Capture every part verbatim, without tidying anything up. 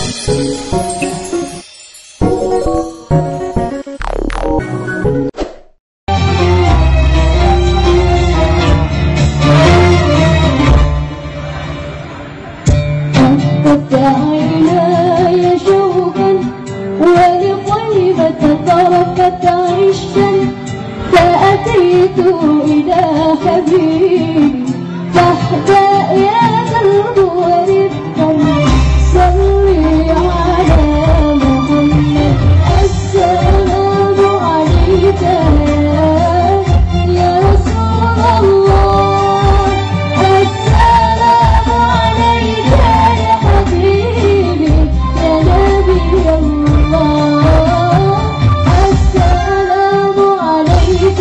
عيناي شوقا ولطيبة طرفت عشا فأتيت إلى حبيبي فاحدى يا قلب ورفقا صلي على محمد. السلام عليك يا رسول الله، السلام عليك يا حبيبي يا نبي الله، السلام عليك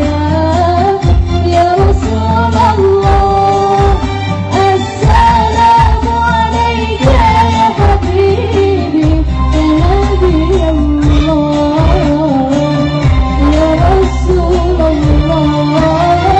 يا رسول الله، السلام عليك يا حبيبي يا نبي الله يا رسول الله.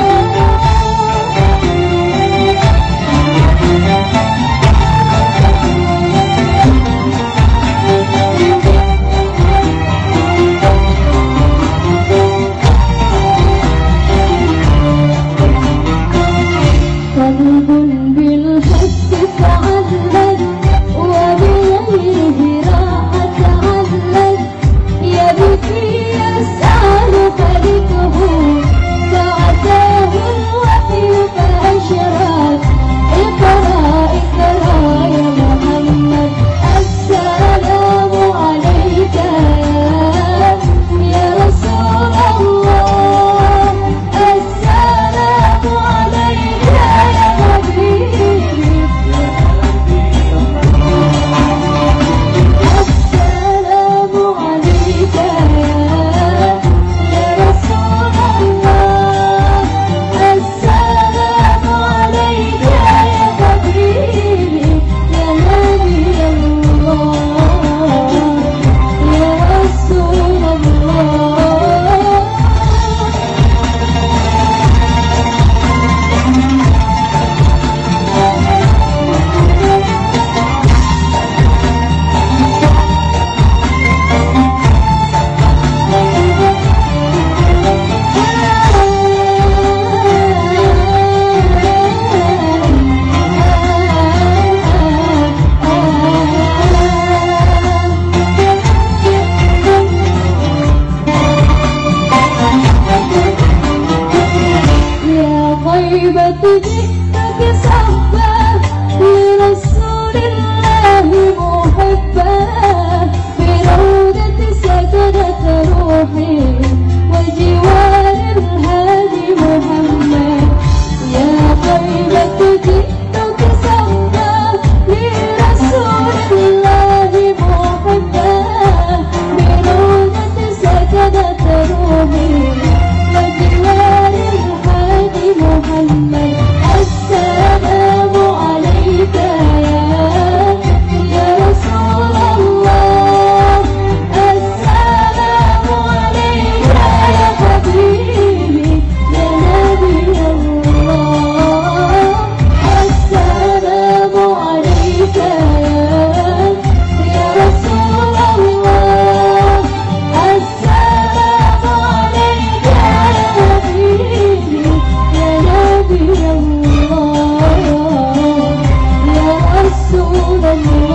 قلب بالحب تعلق وبغيره راح تعلق، يبكي يسأل خلقه فأتاه الوحي فأشرق. اقرأ اقرأ يا محمد، السلام عليك يا رسول الله، السلام عليك يا حبيبي، السلام عليك يا رسول الله، السلام عليك يا حبيبي يا نبي الله يا رسول الله. يا طيبة جئتك صحبة لرسول الله محبة، بروضة سكنت روحي وجوار الهادي محمد. يا طيبة جئتك صحبة لرسول الله محبة، بروضة سكنت روحي وجوار الهادي محمد. السلام عليك يا رسول الله، السلام عليك يا حبيبي يا نبي الله، السلام عليك يا رسول الله، السلام عليك يا حبيبي يا نبي الله يا رسول الله.